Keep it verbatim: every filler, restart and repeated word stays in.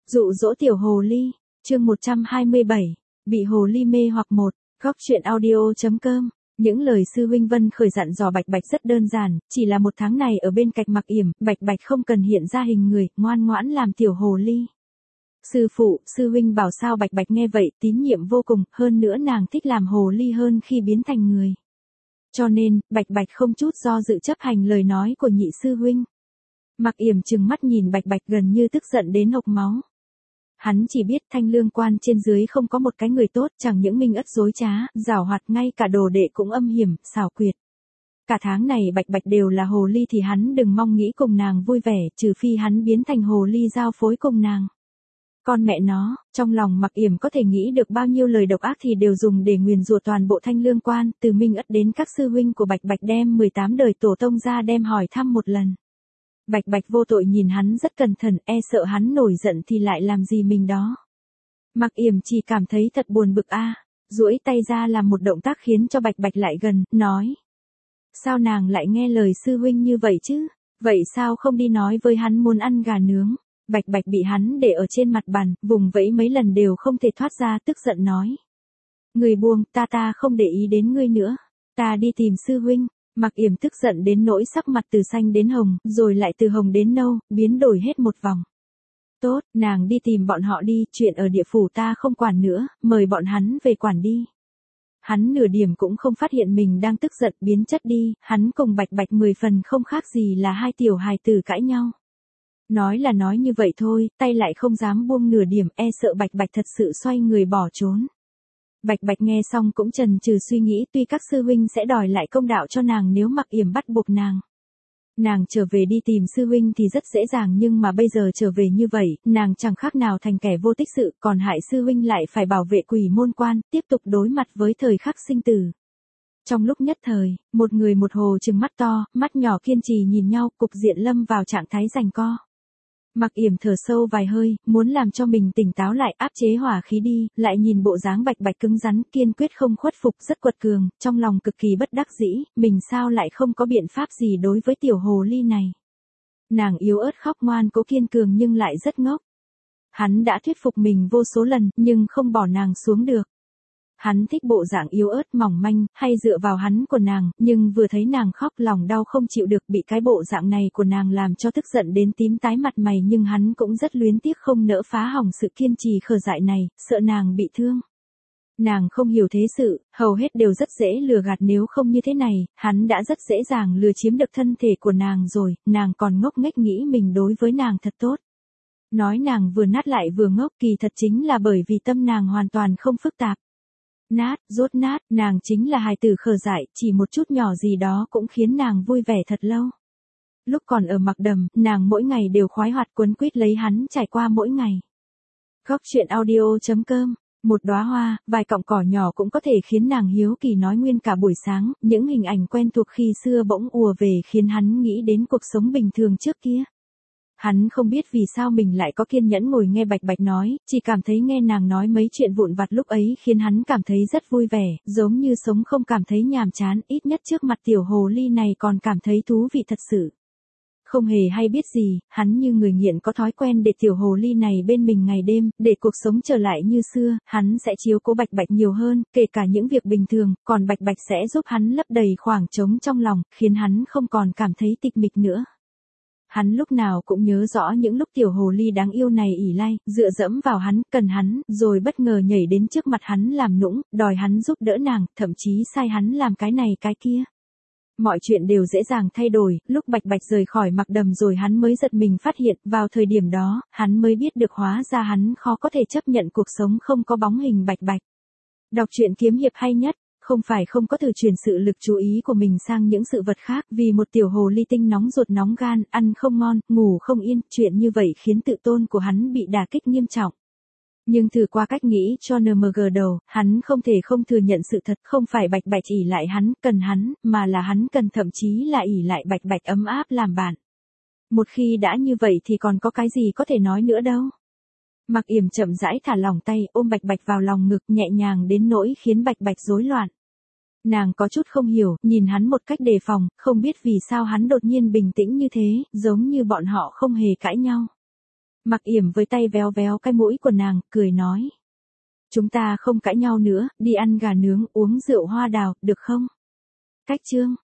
Dụ dỗ tiểu hồ ly, chương một trăm hai mươi bảy, bị hồ ly mê hoặc một, góc truyện audio.com. Những lời sư huynh Vân Khởi dặn dò Bạch Bạch rất đơn giản, chỉ là một tháng này ở bên cạnh Mặc Yểm, Bạch Bạch không cần hiện ra hình người, ngoan ngoãn làm tiểu hồ ly. Sư phụ, sư huynh bảo sao? Bạch Bạch nghe vậy, tín nhiệm vô cùng, hơn nữa nàng thích làm hồ ly hơn khi biến thành người. Cho nên, Bạch Bạch không chút do dự chấp hành lời nói của nhị sư huynh. Mặc Yểm trừng mắt nhìn Bạch Bạch gần như tức giận đến hộc máu. Hắn chỉ biết Thanh Lương Quan trên dưới không có một cái người tốt, chẳng những minh ất dối trá, giảo hoạt, ngay cả đồ đệ cũng âm hiểm, xảo quyệt. Cả tháng này Bạch Bạch đều là hồ ly thì hắn đừng mong nghĩ cùng nàng vui vẻ, trừ phi hắn biến thành hồ ly giao phối cùng nàng. Con mẹ nó, trong lòng Mặc Yểm có thể nghĩ được bao nhiêu lời độc ác thì đều dùng để nguyền rủa toàn bộ Thanh Lương Quan, từ minh ất đến các sư huynh của Bạch Bạch đem mười tám đời tổ tông ra đem hỏi thăm một lần. Bạch Bạch vô tội nhìn hắn rất cẩn thận, e sợ hắn nổi giận thì lại làm gì mình đó. Mặc Yểm chỉ cảm thấy thật buồn bực a, duỗi tay ra làm một động tác khiến cho Bạch Bạch lại gần, nói. Sao nàng lại nghe lời sư huynh như vậy chứ? Vậy sao không đi nói với hắn muốn ăn gà nướng? Bạch Bạch bị hắn để ở trên mặt bàn, vùng vẫy mấy lần đều không thể thoát ra, tức giận nói. Người buông, ta ta không để ý đến ngươi nữa. Ta đi tìm sư huynh. Mặc Yểm tức giận đến nỗi sắc mặt từ xanh đến hồng, rồi lại từ hồng đến nâu, biến đổi hết một vòng. Tốt, nàng đi tìm bọn họ đi, chuyện ở địa phủ ta không quản nữa, mời bọn hắn về quản đi. Hắn nửa điểm cũng không phát hiện mình đang tức giận, biến chất đi, hắn cùng Bạch Bạch mười phần không khác gì là hai tiểu hài tử cãi nhau. Nói là nói như vậy thôi, tay lại không dám buông nửa điểm, e sợ Bạch Bạch thật sự xoay người bỏ trốn. Bạch Bạch nghe xong cũng chần chừ suy nghĩ, tuy các sư huynh sẽ đòi lại công đạo cho nàng nếu Mặc Yểm bắt buộc nàng. Nàng trở về đi tìm sư huynh thì rất dễ dàng, nhưng mà bây giờ trở về như vậy, nàng chẳng khác nào thành kẻ vô tích sự, còn hại sư huynh lại phải bảo vệ Quỷ Môn Quan, tiếp tục đối mặt với thời khắc sinh tử. Trong lúc nhất thời, một người một hồ trừng mắt to, mắt nhỏ kiên trì nhìn nhau, cục diện lâm vào trạng thái giằng co. Mặc Yểm thở sâu vài hơi, muốn làm cho mình tỉnh táo lại, áp chế hỏa khí đi, lại nhìn bộ dáng Bạch Bạch cứng rắn, kiên quyết không khuất phục, rất quật cường, trong lòng cực kỳ bất đắc dĩ, mình sao lại không có biện pháp gì đối với tiểu hồ ly này. Nàng yếu ớt khóc ngoan cố kiên cường nhưng lại rất ngốc. Hắn đã thuyết phục mình vô số lần, nhưng không bỏ nàng xuống được. Hắn thích bộ dạng yếu ớt mỏng manh, hay dựa vào hắn của nàng, nhưng vừa thấy nàng khóc lòng đau không chịu được, bị cái bộ dạng này của nàng làm cho tức giận đến tím tái mặt mày, nhưng hắn cũng rất luyến tiếc không nỡ phá hỏng sự kiên trì khờ dại này, sợ nàng bị thương. Nàng không hiểu thế sự, hầu hết đều rất dễ lừa gạt, nếu không như thế này, hắn đã rất dễ dàng lừa chiếm được thân thể của nàng rồi, nàng còn ngốc nghếch nghĩ mình đối với nàng thật tốt. Nói nàng vừa nát lại vừa ngốc, kỳ thật chính là bởi vì tâm nàng hoàn toàn không phức tạp. Nát, rốt nát, nàng chính là hài tử khờ dại, chỉ một chút nhỏ gì đó cũng khiến nàng vui vẻ thật lâu. Lúc còn ở Mặc Đầm, nàng mỗi ngày đều khoái hoạt quấn quýt lấy hắn trải qua mỗi ngày. Góc truyện audio.com, một đóa hoa, vài cọng cỏ nhỏ cũng có thể khiến nàng hiếu kỳ nói nguyên cả buổi sáng, những hình ảnh quen thuộc khi xưa bỗng ùa về khiến hắn nghĩ đến cuộc sống bình thường trước kia. Hắn không biết vì sao mình lại có kiên nhẫn ngồi nghe Bạch Bạch nói, chỉ cảm thấy nghe nàng nói mấy chuyện vụn vặt lúc ấy khiến hắn cảm thấy rất vui vẻ, giống như sống không cảm thấy nhàm chán, ít nhất trước mặt tiểu hồ ly này còn cảm thấy thú vị thật sự. Không hề hay biết gì, hắn như người nghiện có thói quen để tiểu hồ ly này bên mình ngày đêm, để cuộc sống trở lại như xưa, hắn sẽ chiếu cố Bạch Bạch nhiều hơn, kể cả những việc bình thường, còn Bạch Bạch sẽ giúp hắn lấp đầy khoảng trống trong lòng, khiến hắn không còn cảm thấy tịch mịch nữa. Hắn lúc nào cũng nhớ rõ những lúc tiểu hồ ly đáng yêu này ỉ lai, dựa dẫm vào hắn, cần hắn, rồi bất ngờ nhảy đến trước mặt hắn làm nũng, đòi hắn giúp đỡ nàng, thậm chí sai hắn làm cái này cái kia. Mọi chuyện đều dễ dàng thay đổi, lúc Bạch Bạch rời khỏi Mặc Đầm rồi hắn mới giật mình phát hiện, vào thời điểm đó, hắn mới biết được hóa ra hắn khó có thể chấp nhận cuộc sống không có bóng hình Bạch Bạch. Đọc truyện kiếm hiệp hay nhất. Không phải không có từ truyền sự lực chú ý của mình sang những sự vật khác, vì một tiểu hồ ly tinh nóng ruột nóng gan, ăn không ngon, ngủ không yên, chuyện như vậy khiến tự tôn của hắn bị đả kích nghiêm trọng. Nhưng thử qua cách nghĩ cho en em giê đầu, hắn không thể không thừa nhận sự thật, không phải Bạch Bạch ỷ lại hắn, cần hắn, mà là hắn cần thậm chí là ỷ lại Bạch Bạch ấm áp làm bạn. Một khi đã như vậy thì còn có cái gì có thể nói nữa đâu. Mặc Yểm chậm rãi thả lỏng tay, ôm Bạch Bạch vào lòng ngực nhẹ nhàng đến nỗi khiến Bạch Bạch rối loạn. Nàng có chút không hiểu, nhìn hắn một cách đề phòng, không biết vì sao hắn đột nhiên bình tĩnh như thế, giống như bọn họ không hề cãi nhau. Mặc Yểm với tay véo véo cái mũi của nàng, cười nói. Chúng ta không cãi nhau nữa, đi ăn gà nướng, uống rượu hoa đào, được không? Cách chương.